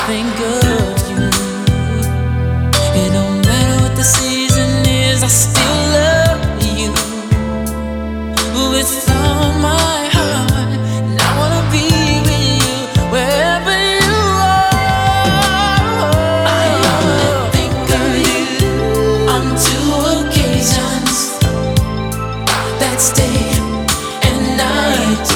think of you. It don't matter what the season is, I still love you with all my heart, and I wanna be with you wherever you are. I only think of you on two occasions, that's day and night.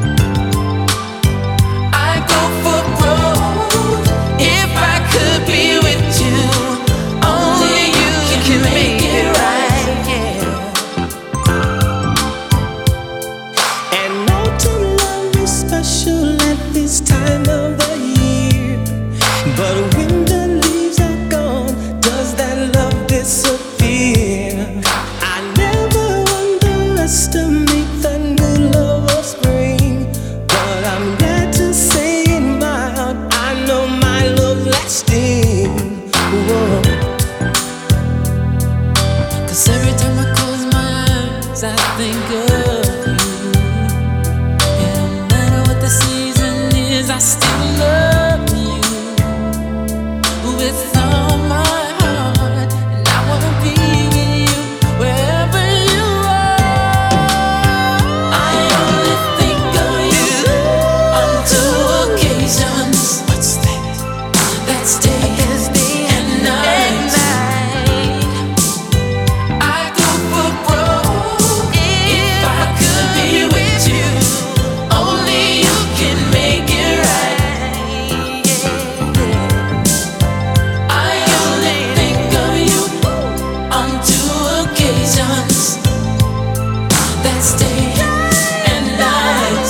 This time of the year, but when the leaves are gone, does that love disappear? I never underestimate the new love of spring, but I'm glad to say in my heart I know my love lasting. Whoa. 'Cause every time I close my eyes, I think of you. It don't matter what the season is, I still love you with all my heart, and I wanna be with you wherever you are. I only think of you on two occasions. What's that? That's day and night. I go for broke if I could be with you. Only you can make it right. I only think of you on two occasions, that's day and night.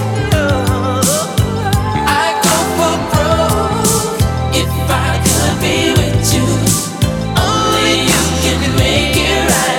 I go for broke if I could be with you. Only you can make it right.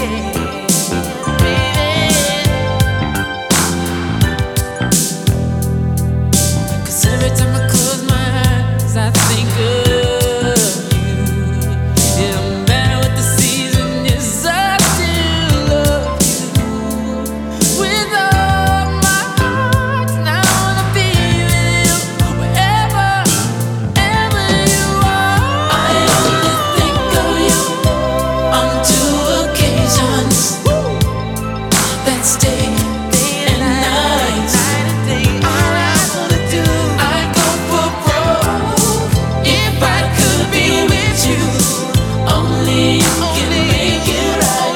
'Cause every time I close my eyes, I think of you. It don't matter what the season is, I still love you with all my heart, and I wanna be with you wherever you are. I only think of you on two occasions, that's day and night. All I wanna do, I go for broke if I could be with you. Only you can make it right.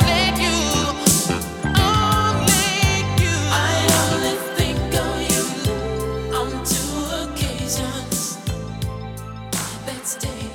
I only think of you on two occasions, that's day